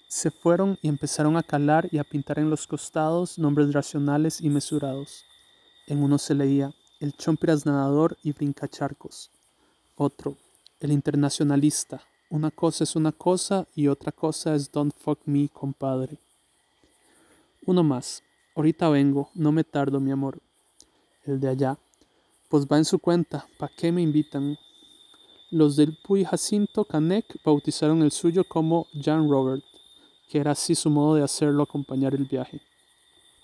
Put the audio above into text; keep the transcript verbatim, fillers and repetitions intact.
Se fueron y empezaron a calar y a pintar en los costados nombres racionales y mesurados. En uno se leía, el chompiras nadador y brincacharcos. Otro, el internacionalista. Una cosa es una cosa y otra cosa es don't fuck me, compadre. Uno más. Ahorita vengo, no me tardo, mi amor. El de allá. Pues va en su cuenta, ¿pa' qué me invitan? Los del Puy Jacinto Canek bautizaron el suyo como Jan Robert, que era así su modo de hacerlo acompañar el viaje.